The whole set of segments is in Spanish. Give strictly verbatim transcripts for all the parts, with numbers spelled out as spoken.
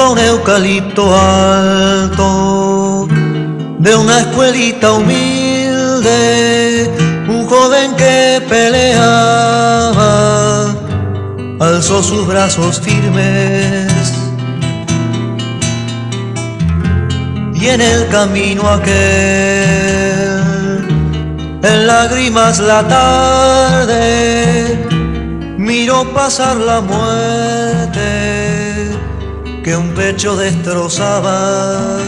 a un eucalipto alto de una escuelita humilde, un joven que peleaba alzó sus brazos firmes, y en el camino aquel, en lágrimas la tarde, miró pasar la muerte que un pecho destrozaba.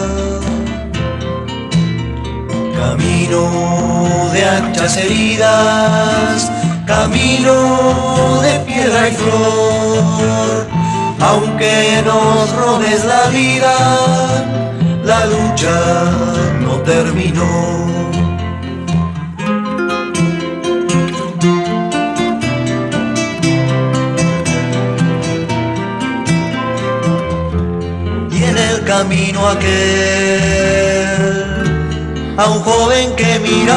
Camino de anchas heridas, camino de piedra y flor, aunque nos robes la vida, la lucha no terminó. Y en el camino aquel, a un joven que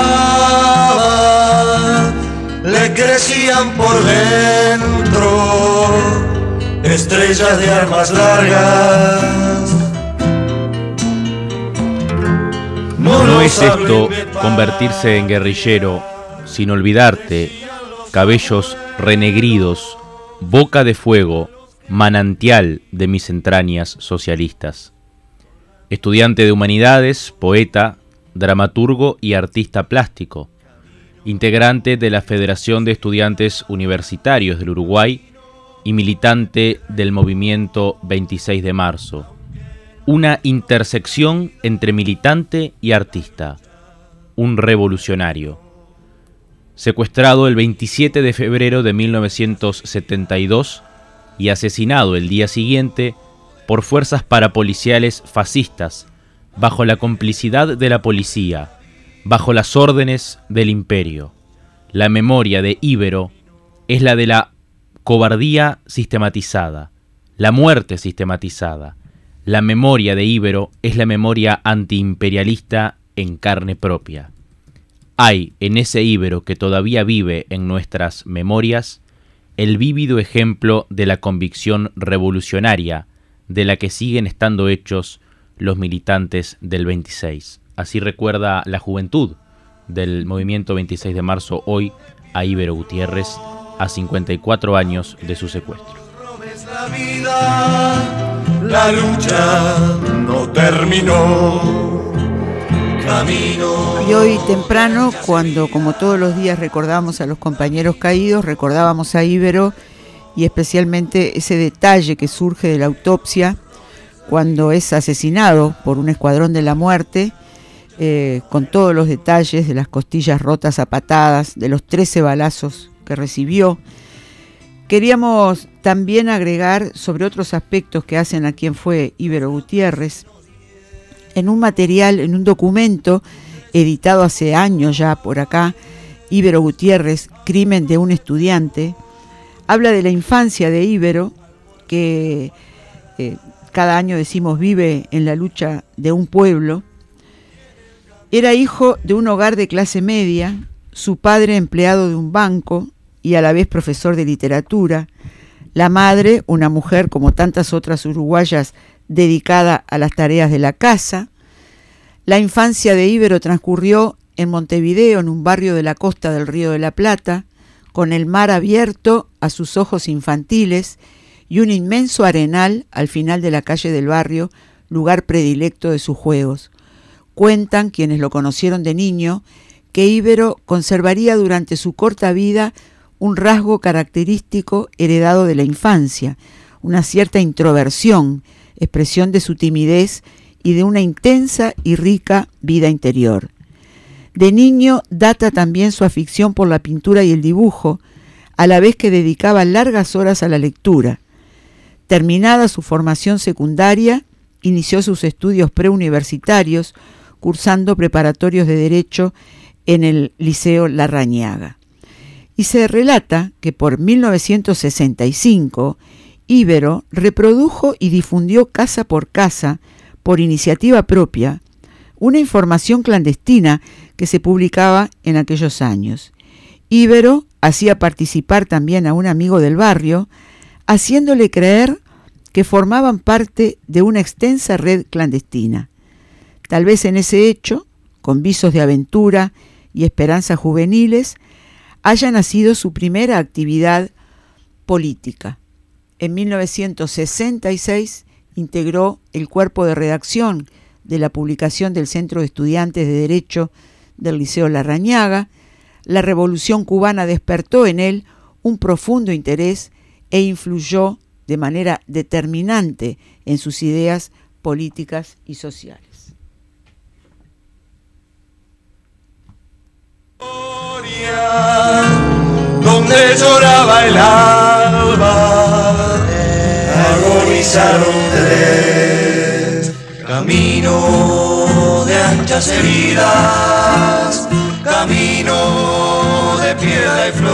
miraba, le crecían por dentro estrellas de armas largas. No, no es esto convertirse en guerrillero, sin olvidarte, cabellos renegridos, boca de fuego, manantial de mis entrañas socialistas. Estudiante de humanidades, poeta, dramaturgo y artista plástico, integrante de la Federación de Estudiantes Universitarios del Uruguay y militante del movimiento veintiséis de marzo. Una intersección entre militante y artista, un revolucionario. Secuestrado el veintisiete de febrero de mil novecientos setenta y dos y asesinado el día siguiente por fuerzas parapoliciales fascistas, bajo la complicidad de la policía, bajo las órdenes del imperio. La memoria de Ibero es la de la cobardía sistematizada, la muerte sistematizada. La memoria de Ibero es la memoria antiimperialista en carne propia. Hay en ese Ibero que todavía vive en nuestras memorias el vívido ejemplo de la convicción revolucionaria de la que siguen estando hechos los militantes del veintiséis. Así recuerda la juventud del movimiento veintiséis de marzo hoy a Ibero Gutiérrez a cincuenta y cuatro años de su secuestro. La vida, la lucha no terminó. Camino. Y hoy temprano, cuando como todos los días recordamos a los compañeros caídos, recordábamos a Ibero y especialmente ese detalle que surge de la autopsia cuando es asesinado por un escuadrón de la muerte, eh, con todos los detalles de las costillas rotas a patadas, de los trece balazos que recibió. Queríamos también agregar sobre otros aspectos que hacen a quien fue Ibero Gutiérrez. En un material, en un documento editado hace años ya por acá, Ibero Gutiérrez, Crimen de un estudiante, habla de la infancia de Ibero, que eh, cada año decimos vive en la lucha de un pueblo. Era hijo de un hogar de clase media, su padre empleado de un banco y a la vez profesor de literatura, la madre, una mujer como tantas otras uruguayas dedicada a las tareas de la casa. La infancia de Ibero transcurrió en Montevideo, en un barrio de la costa del Río de la Plata, con el mar abierto a sus ojos infantiles y un inmenso arenal al final de la calle del barrio, lugar predilecto de sus juegos. Cuentan quienes lo conocieron de niño que Ibero conservaría durante su corta vida un rasgo característico heredado de la infancia, una cierta introversión, expresión de su timidez y de una intensa y rica vida interior. De niño data también su afición por la pintura y el dibujo, a la vez que dedicaba largas horas a la lectura. Terminada su formación secundaria, inició sus estudios preuniversitarios, cursando preparatorios de Derecho en el Liceo Larrañaga. Y se relata que por mil novecientos sesenta y cinco, Ibero reprodujo y difundió casa por casa, por iniciativa propia, una información clandestina que se publicaba en aquellos años. Ibero hacía participar también a un amigo del barrio, haciéndole creer que formaban parte de una extensa red clandestina. Tal vez en ese hecho, con visos de aventura y esperanzas juveniles, haya nacido su primera actividad política. En mil novecientos sesenta y seis integró el cuerpo de redacción de la publicación del Centro de Estudiantes de Derecho del Liceo Larrañaga. La Revolución Cubana despertó en él un profundo interés e influyó de manera determinante en sus ideas políticas y sociales. Donde lloraba el alba, agonizaron tres, camino de anchas heridas, camino de piedra y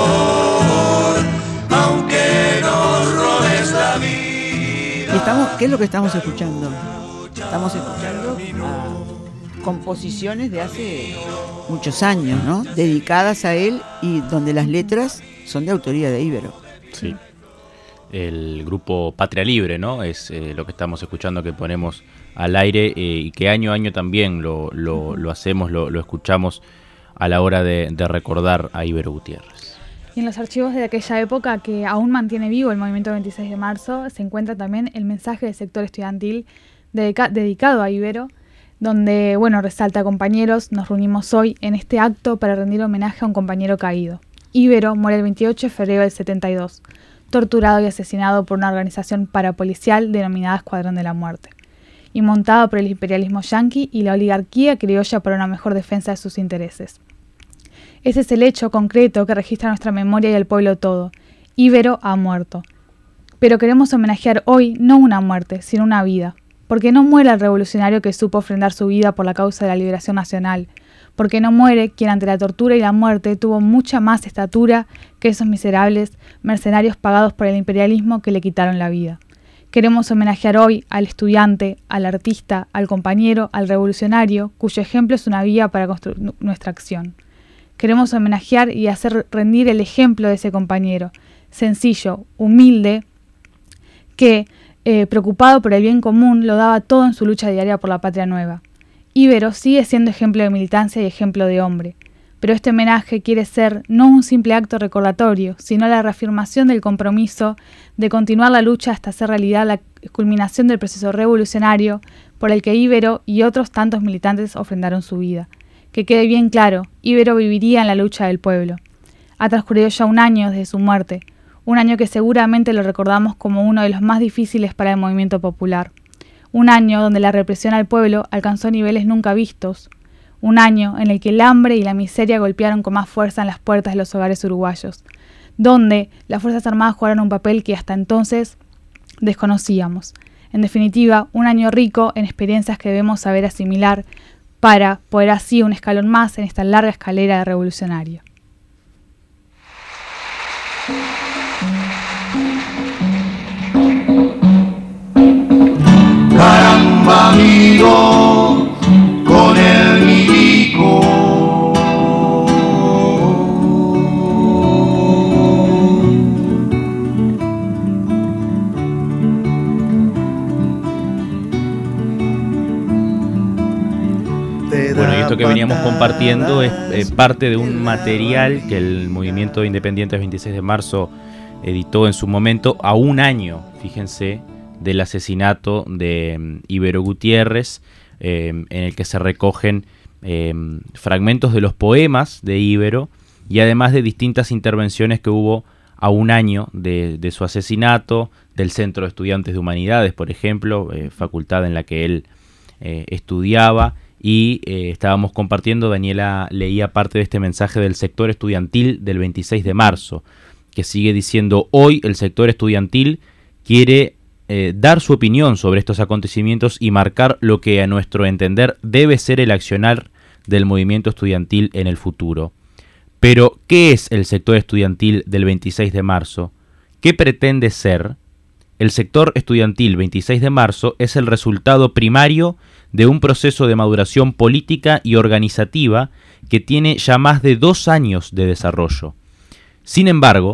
flor, aunque nos robes la vida. ¿Y estamos, qué es lo que estamos escuchando? Estamos escuchando a composiciones de hace muchos años, ¿no? Dedicadas a él y donde las letras son de autoría de Ibero. Sí. El grupo Patria Libre, ¿no? Es eh, lo que estamos escuchando, que ponemos al aire eh, y que año a año también lo, lo, lo hacemos, lo, lo escuchamos a la hora de, de recordar a Ibero Gutiérrez. Y en los archivos de aquella época, que aún mantiene vivo el movimiento veintiséis de marzo, se encuentra también el mensaje del sector estudiantil dedica- dedicado a Ibero, donde, bueno, resalta: compañeros, nos reunimos hoy en este acto para rendir homenaje a un compañero caído. Ibero muere el veintiocho de febrero del setenta y dos, torturado y asesinado por una organización parapolicial denominada Escuadrón de la Muerte, y montado por el imperialismo yanqui y la oligarquía criolla para una mejor defensa de sus intereses. Ese es el hecho concreto que registra nuestra memoria y el pueblo todo. Ibero ha muerto. Pero queremos homenajear hoy no una muerte, sino una vida. Porque no muere el revolucionario que supo ofrendar su vida por la causa de la liberación nacional. Porque no muere quien ante la tortura y la muerte tuvo mucha más estatura que esos miserables mercenarios pagados por el imperialismo que le quitaron la vida. Queremos homenajear hoy al estudiante, al artista, al compañero, al revolucionario, cuyo ejemplo es una vía para construir nuestra acción. Queremos homenajear y hacer rendir el ejemplo de ese compañero, sencillo, humilde, que, eh, preocupado por el bien común, lo daba todo en su lucha diaria por la patria nueva. Ibero sigue siendo ejemplo de militancia y ejemplo de hombre, pero este homenaje quiere ser no un simple acto recordatorio, sino la reafirmación del compromiso de continuar la lucha hasta hacer realidad la culminación del proceso revolucionario por el que Ibero y otros tantos militantes ofrendaron su vida. Que quede bien claro, Ibero viviría en la lucha del pueblo. Ha transcurrido ya un año desde su muerte, un año que seguramente lo recordamos como uno de los más difíciles para el movimiento popular. Un año donde la represión al pueblo alcanzó niveles nunca vistos. Un año en el que el hambre y la miseria golpearon con más fuerza en las puertas de los hogares uruguayos. Donde las Fuerzas Armadas jugaron un papel que hasta entonces desconocíamos. En definitiva, un año rico en experiencias que debemos saber asimilar para poder así un escalón más en esta larga escalera de revolucionario. Caramba, amigo, con el milico. Bueno, y esto que veníamos compartiendo es eh, parte de un material que el Movimiento Independiente veintiséis de marzo editó en su momento, a un año, fíjense, del asesinato de um, Ibero Gutiérrez, eh, en el que se recogen eh, fragmentos de los poemas de Ibero y además de distintas intervenciones que hubo a un año de, de su asesinato, del Centro de Estudiantes de Humanidades, por ejemplo, eh, facultad en la que él eh, estudiaba, y eh, estábamos compartiendo, Daniela leía parte de este mensaje del sector estudiantil del veintiséis de marzo, que sigue diciendo: hoy el sector estudiantil quiere eh, dar su opinión sobre estos acontecimientos y marcar lo que a nuestro entender debe ser el accionar del movimiento estudiantil en el futuro. Pero, ¿qué es el sector estudiantil del veintiséis de marzo? ¿Qué pretende ser? El sector estudiantil veintiséis de marzo es el resultado primario de un proceso de maduración política y organizativa que tiene ya más de dos años de desarrollo. Sin embargo,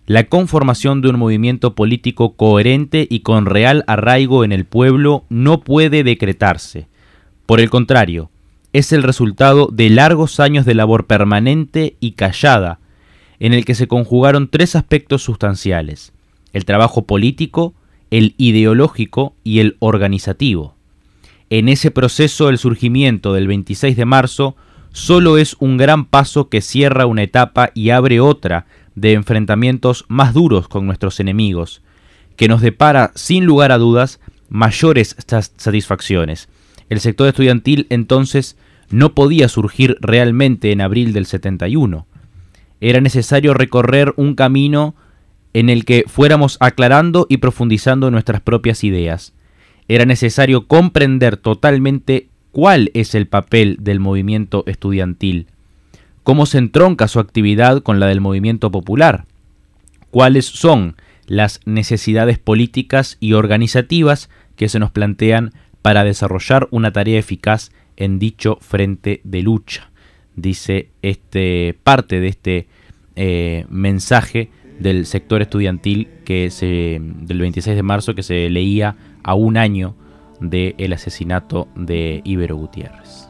la conformación de un movimiento político coherente y con real arraigo en el pueblo no puede decretarse. Por el contrario, es el resultado de largos años de labor permanente y callada, en el que se conjugaron tres aspectos sustanciales: el trabajo político, el ideológico y el organizativo. En ese proceso, el surgimiento del veintiséis de marzo solo es un gran paso que cierra una etapa y abre otra de enfrentamientos más duros con nuestros enemigos, que nos depara, sin lugar a dudas, mayores satisfacciones. El sector estudiantil entonces no podía surgir realmente en abril del setenta y uno. Era necesario recorrer un camino en el que fuéramos aclarando y profundizando nuestras propias ideas. Era necesario comprender totalmente cuál es el papel del movimiento estudiantil, cómo se entronca su actividad con la del movimiento popular, cuáles son las necesidades políticas y organizativas que se nos plantean para desarrollar una tarea eficaz en dicho frente de lucha. Dice este parte de este eh, mensaje del sector estudiantil que se, del veintiséis de marzo, que se leía a un año del asesinato de Íbero Gutiérrez.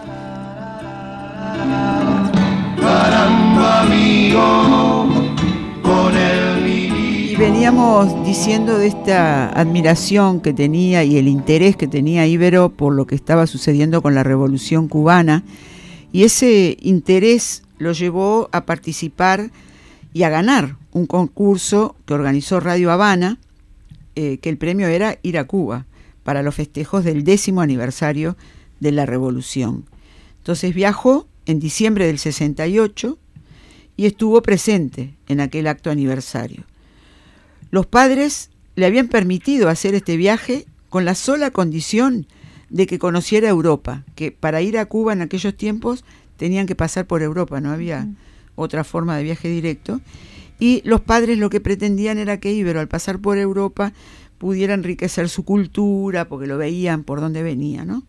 Y veníamos diciendo de esta admiración que tenía y el interés que tenía Íbero por lo que estaba sucediendo con la Revolución Cubana, y ese interés lo llevó a participar y a ganar un concurso que organizó Radio Habana, eh, que el premio era ir a Cuba para los festejos del décimo aniversario de la Revolución. Entonces viajó en diciembre del sesenta y ocho y estuvo presente en aquel acto aniversario. Los padres le habían permitido hacer este viaje con la sola condición de que conociera Europa, que para ir a Cuba en aquellos tiempos tenían que pasar por Europa, no había uh-huh. otra forma de viaje directo, y los padres lo que pretendían era que Íbero, al pasar por Europa, pudiera enriquecer su cultura, porque lo veían por dónde venía, ¿no?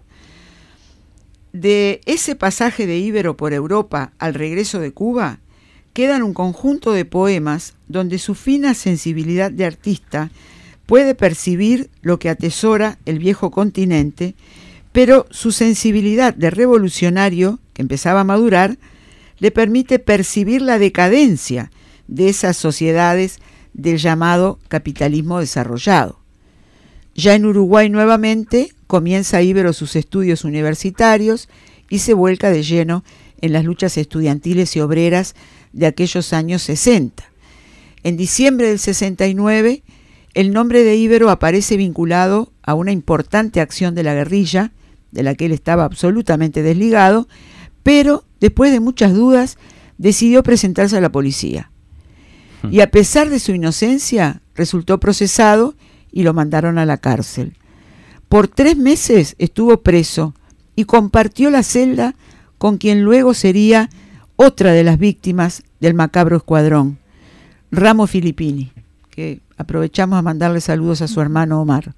De ese pasaje de Íbero por Europa al regreso de Cuba, quedan un conjunto de poemas donde su fina sensibilidad de artista puede percibir lo que atesora el viejo continente, pero su sensibilidad de revolucionario, que empezaba a madurar, le permite percibir la decadencia de esas sociedades del llamado capitalismo desarrollado. Ya en Uruguay nuevamente comienza Íbero sus estudios universitarios y se vuelca de lleno en las luchas estudiantiles y obreras de aquellos años sesenta. En diciembre del sesenta y nueve, el nombre de Íbero aparece vinculado a una importante acción de la guerrilla, de la que él estaba absolutamente desligado, pero después de muchas dudas decidió presentarse a la policía. Y a pesar de su inocencia, resultó procesado y lo mandaron a la cárcel. Por tres meses estuvo preso y compartió la celda con quien luego sería otra de las víctimas del macabro escuadrón, Ramo Filippini, que aprovechamos a mandarle saludos a su hermano Omar.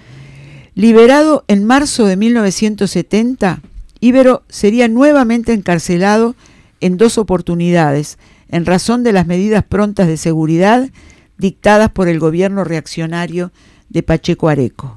Liberado en marzo de mil novecientos setenta, Íbero sería nuevamente encarcelado en dos oportunidades, en razón de las medidas prontas de seguridad dictadas por el gobierno reaccionario de Pacheco Areco.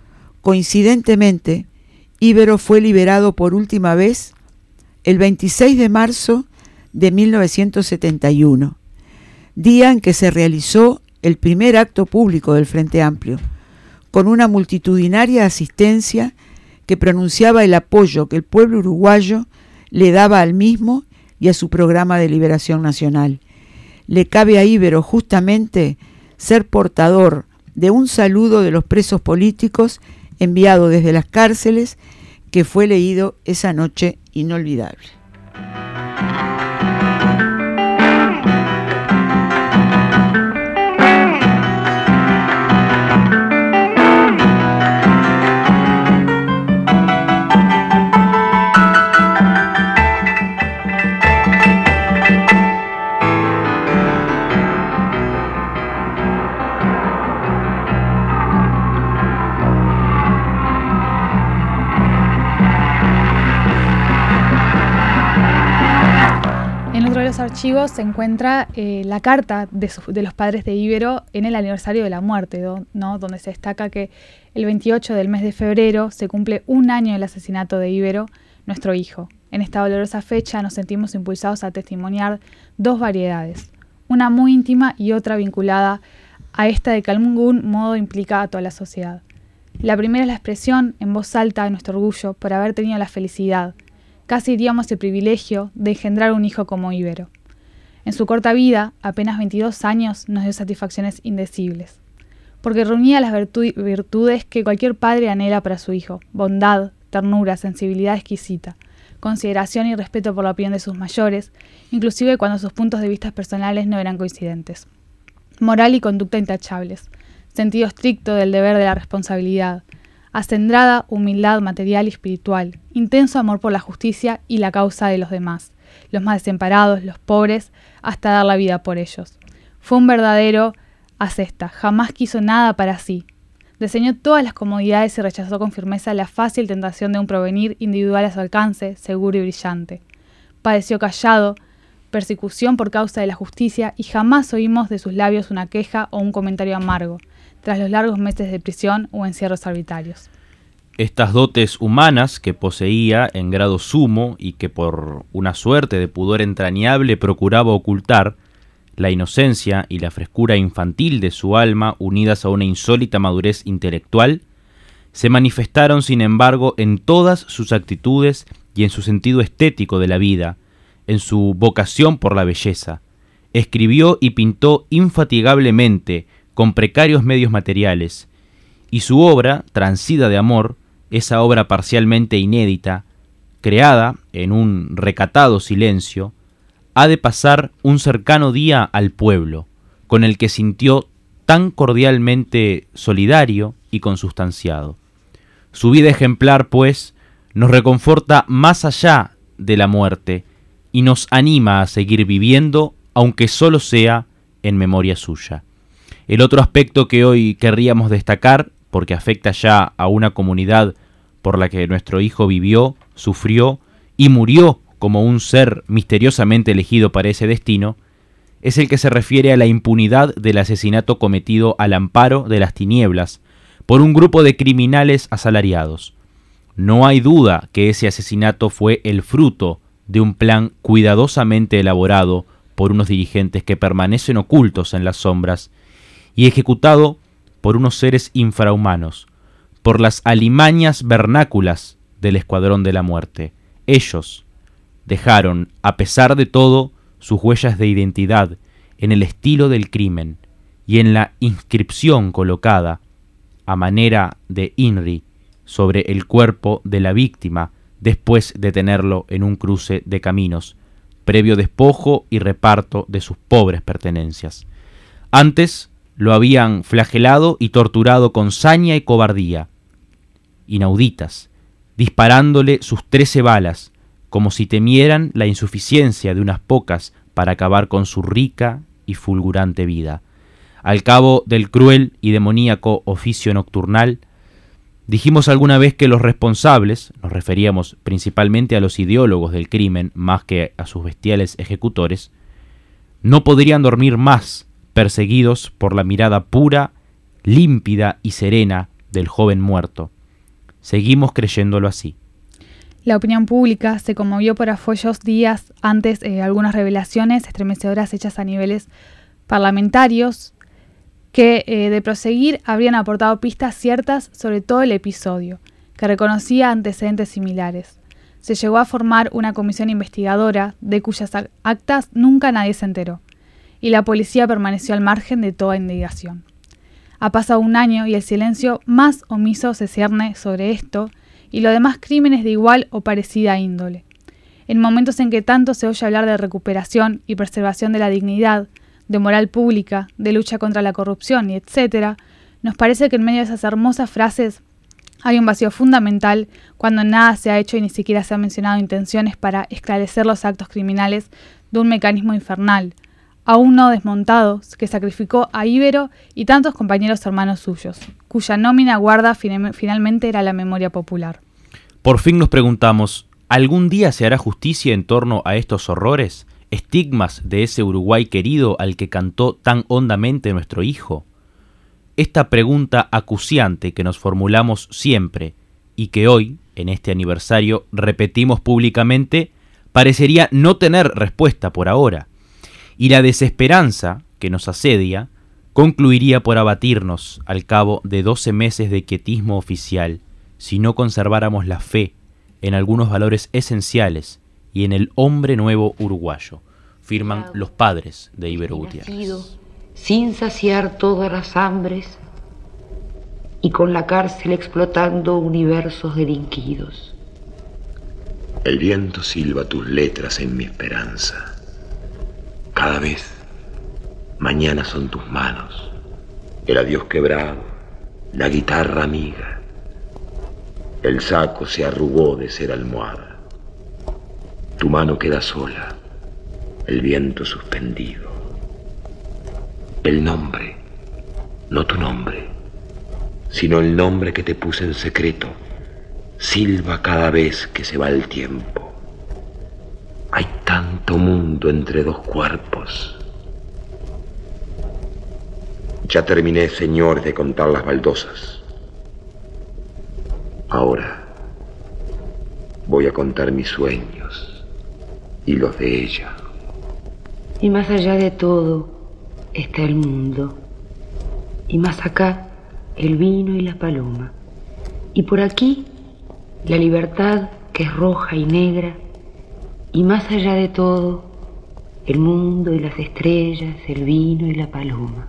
Coincidentemente, Íbero fue liberado por última vez el veintiséis de marzo de mil novecientos setenta y uno, día en que se realizó el primer acto público del Frente Amplio, con una multitudinaria asistencia que pronunciaba el apoyo que el pueblo uruguayo le daba al mismo y a su programa de liberación nacional. Le cabe a Íbero justamente ser portador de un saludo de los presos políticos enviado desde las cárceles, que fue leído esa noche inolvidable. archivos se encuentra eh, la carta de, su, de los padres de Íbero en el aniversario de la muerte, do, ¿no? donde se destaca que el veintiocho del mes de febrero se cumple un año del asesinato de Íbero, nuestro hijo. En esta dolorosa fecha nos sentimos impulsados a testimoniar dos variedades, una muy íntima y otra vinculada a esta de que de algún modo implica a toda la sociedad. La primera es la expresión en voz alta de nuestro orgullo por haber tenido la felicidad, casi diríamos el privilegio, de engendrar un hijo como Íbero. En su corta vida, apenas veintidós años, nos dio satisfacciones indecibles, porque reunía las virtu- virtudes que cualquier padre anhela para su hijo: bondad, ternura, sensibilidad exquisita, consideración y respeto por la opinión de sus mayores, inclusive cuando sus puntos de vista personales no eran coincidentes, moral y conducta intachables, sentido estricto del deber de la responsabilidad, acendrada humildad material y espiritual, intenso amor por la justicia y la causa de los demás, los más desamparados, los pobres, hasta dar la vida por ellos. Fue un verdadero asceta, jamás quiso nada para sí. Diseñó todas las comodidades y rechazó con firmeza la fácil tentación de un provenir individual a su alcance, seguro y brillante. Padeció callado persecución por causa de la justicia y jamás oímos de sus labios una queja o un comentario amargo, tras los largos meses de prisión o encierros arbitrarios. Estas dotes humanas que poseía en grado sumo y que por una suerte de pudor entrañable procuraba ocultar, la inocencia y la frescura infantil de su alma, unidas a una insólita madurez intelectual, se manifestaron sin embargo en todas sus actitudes y en su sentido estético de la vida, en su vocación por la belleza. Escribió y pintó infatigablemente, con precarios medios materiales, y su obra, transida de amor, esa obra parcialmente inédita, creada en un recatado silencio, ha de pasar un cercano día al pueblo, con el que sintió tan cordialmente solidario y consustanciado. Su vida ejemplar, pues, nos reconforta más allá de la muerte y nos anima a seguir viviendo, aunque solo sea en memoria suya. El otro aspecto que hoy querríamos destacar, porque afecta ya a una comunidad por la que nuestro hijo vivió, sufrió y murió como un ser misteriosamente elegido para ese destino, es el que se refiere a la impunidad del asesinato cometido al amparo de las tinieblas por un grupo de criminales asalariados. No hay duda que ese asesinato fue el fruto de un plan cuidadosamente elaborado por unos dirigentes que permanecen ocultos en las sombras y ejecutado por unos seres infrahumanos, por las alimañas vernáculas del Escuadrón de la Muerte. Ellos dejaron, a pesar de todo, sus huellas de identidad en el estilo del crimen y en la inscripción colocada, a manera de I N R I, sobre el cuerpo de la víctima después de tenerlo en un cruce de caminos, previo despojo y reparto de sus pobres pertenencias. Antes lo habían flagelado y torturado con saña y cobardía, inauditas, disparándole sus trece balas, como si temieran la insuficiencia de unas pocas para acabar con su rica y fulgurante vida. Al cabo del cruel y demoníaco oficio nocturnal, dijimos alguna vez que los responsables, nos referíamos principalmente a los ideólogos del crimen más que a sus bestiales ejecutores, no podrían dormir más perseguidos por la mirada pura, límpida y serena del joven muerto. Seguimos creyéndolo así. La opinión pública se conmovió por afollos días antes de eh, algunas revelaciones estremecedoras hechas a niveles parlamentarios que, eh, de proseguir, habrían aportado pistas ciertas sobre todo el episodio, que reconocía antecedentes similares. Se llegó a formar una comisión investigadora de cuyas actas nunca nadie se enteró, y la policía permaneció al margen de toda indagación. Ha pasado un año y el silencio más omiso se cierne sobre esto y los demás crímenes de igual o parecida índole. En momentos en que tanto se oye hablar de recuperación y preservación de la dignidad, de moral pública, de lucha contra la corrupción y etcétera, nos parece que en medio de esas hermosas frases hay un vacío fundamental cuando nada se ha hecho y ni siquiera se han mencionado intenciones para esclarecer los actos criminales de un mecanismo infernal, aún no desmontado, que sacrificó a Íbero y tantos compañeros hermanos suyos, cuya nómina guarda fin- finalmente era la memoria popular. Por fin nos preguntamos, ¿algún día se hará justicia en torno a estos horrores? estigmas de ese Uruguay querido al que cantó tan hondamente nuestro hijo? Esta pregunta acuciante que nos formulamos siempre y que hoy, en este aniversario, repetimos públicamente, parecería no tener respuesta por ahora, y la desesperanza que nos asedia concluiría por abatirnos al cabo de doce meses de quietismo oficial si no conserváramos la fe en algunos valores esenciales y en el hombre nuevo uruguayo, firman los padres de Íbero Gutiérrez. Sin saciar todas las hambres y con la cárcel explotando universos delinquidos. El viento silba tus letras en mi esperanza. Cada vez, mañana son tus manos, el adiós quebrado, la guitarra amiga. El saco se arrugó de ser almohada. Tu mano queda sola, el viento suspendido. El nombre, no tu nombre, sino el nombre que te puse en secreto, silba cada vez que se va el tiempo. Hay tanto mundo entre dos cuerpos. Ya terminé, señor, de contar las baldosas. Ahora voy a contar mis sueños y los de ella. Y más allá de todo está el mundo, y más acá el vino y la paloma, y por aquí la libertad que es roja y negra, y más allá de todo el mundo y las estrellas, el vino y la paloma.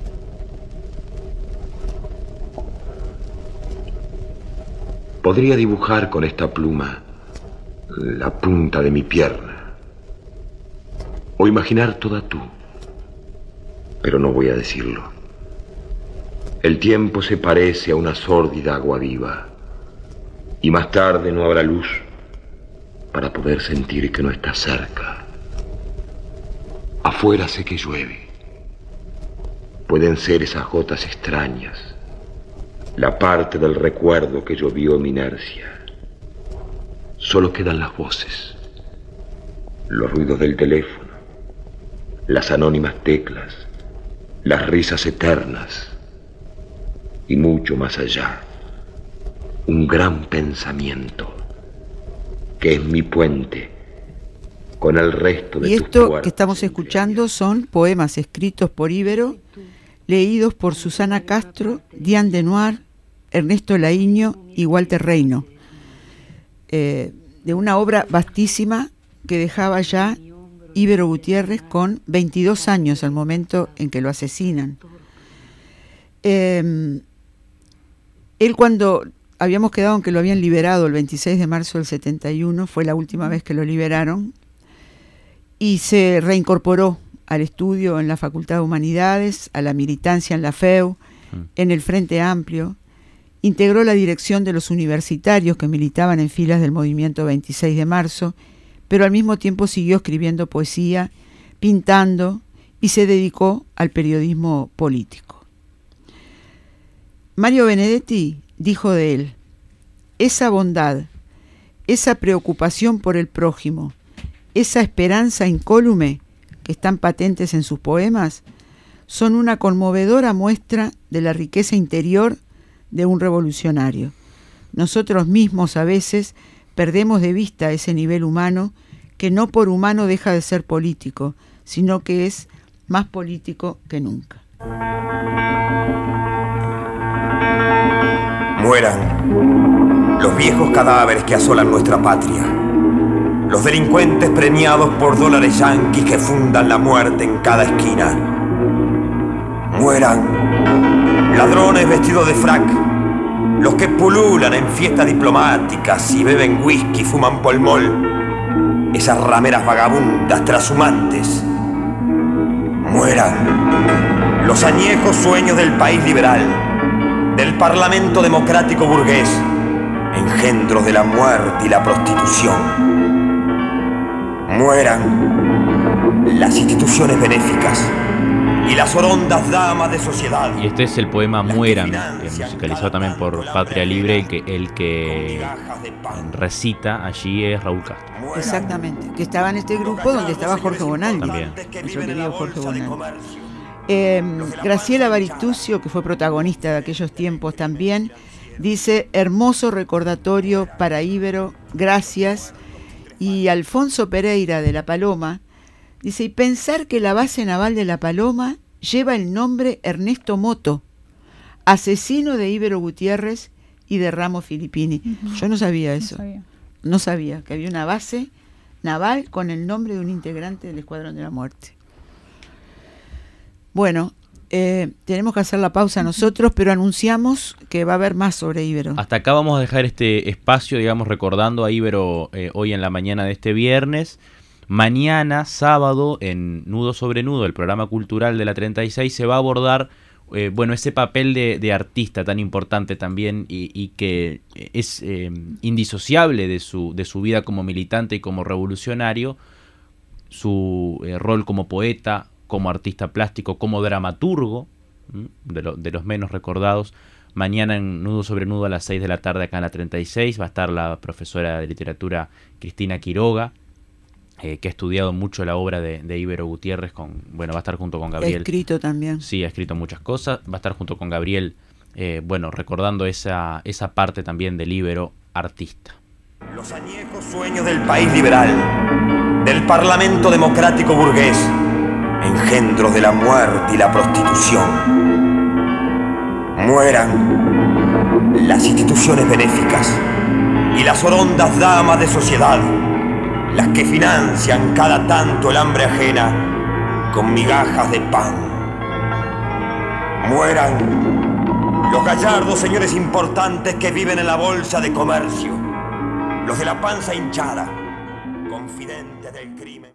Podría dibujar con esta pluma la punta de mi pierna, o imaginar toda tú, pero no voy a decirlo. El tiempo se parece a una sórdida agua viva, y más tarde no habrá luz para poder sentir que no está cerca. Afuera sé que llueve. Pueden ser esas gotas extrañas, la parte del recuerdo que llovió en mi inercia. Solo quedan las voces, los ruidos del teléfono, las anónimas teclas, las risas eternas, y mucho más allá, un gran pensamiento que es mi puente con el resto de y tus esto puertas que estamos escuchando son poemas escritos por Íbero, leídos por Susana Castro, Diane Denoir, Ernesto Laíño y Walter Reino, eh, de una obra vastísima que dejaba ya Íbero Gutiérrez con veintidós años al momento en que lo asesinan. Eh, él, cuando habíamos quedado en que lo habían liberado el veintiséis de marzo del setenta y uno, fue la última vez que lo liberaron, y se reincorporó al estudio en la Facultad de Humanidades, a la militancia en la F E U, en el Frente Amplio. Integró la dirección de los universitarios que militaban en filas del movimiento veintiséis de marzo, pero al mismo tiempo siguió escribiendo poesía, pintando, y se dedicó al periodismo político. Mario Benedetti dijo de él: esa bondad, esa preocupación por el prójimo, esa esperanza incólume que están patentes en sus poemas, son una conmovedora muestra de la riqueza interior de un revolucionario. Nosotros mismos a veces perdemos de vista ese nivel humano que no por humano deja de ser político, sino que es más político que nunca. Mueran los viejos cadáveres que asolan nuestra patria, los delincuentes premiados por dólares yanquis que fundan la muerte en cada esquina. Mueran ladrones vestidos de frac, los que pululan en fiestas diplomáticas y beben whisky y fuman polmol, esas rameras vagabundas trashumantes. Mueran los añejos sueños del país liberal, del parlamento democrático burgués, engendros de la muerte y la prostitución. Mueran las instituciones benéficas y y las orondas damas de sociedad. Y este es el poema Mueran, eh, musicalizado también por Patria Libre, el que, el que recita allí es Raúl Castro. Exactamente, que estaba en este grupo donde estaba Jorge Bonaldi, También. nuestro querido Jorge Bonaldi. Eh, Graciela Baritucio, que fue protagonista de aquellos tiempos también, dice: hermoso recordatorio para Íbero, gracias. Y Alfonso Pereira de La Paloma dice: y pensar que la base naval de La Paloma lleva el nombre Ernesto Moto, asesino de Íbero Gutiérrez y de Ramos Filippini. Uh-huh. Yo no sabía eso, no sabía. no sabía que había una base naval con el nombre de un integrante del Escuadrón de la Muerte. Bueno, eh, tenemos que hacer la pausa nosotros, pero anunciamos que va a haber más sobre Íbero. Hasta acá vamos a dejar este espacio, digamos, recordando a Íbero eh, hoy en la mañana de este viernes. Mañana, sábado, en Nudo sobre Nudo, el programa cultural de la treinta y seis, se va a abordar eh, bueno, ese papel de, de artista tan importante también y, y que es eh, indisociable de su, de su vida como militante y como revolucionario, su eh, rol como poeta, como artista plástico, como dramaturgo, de, lo, de los menos recordados. Mañana en Nudo sobre Nudo a las seis de la tarde acá en la treinta y seis va a estar la profesora de literatura Cristina Quiroga, eh, que ha estudiado mucho la obra de, de Íbero Gutiérrez. Con, bueno, va a estar junto con Gabriel. Ha escrito también. Sí, ha escrito muchas cosas. Va a estar junto con Gabriel, eh, bueno, recordando esa, esa parte también del Íbero artista. Los añejos sueños del país liberal, del parlamento democrático burgués, engendros de la muerte y la prostitución. Mueran las instituciones benéficas y las orondas damas de sociedad, las que financian cada tanto el hambre ajena con migajas de pan. Mueran los gallardos señores importantes que viven en la bolsa de comercio, los de la panza hinchada, confidentes del crimen.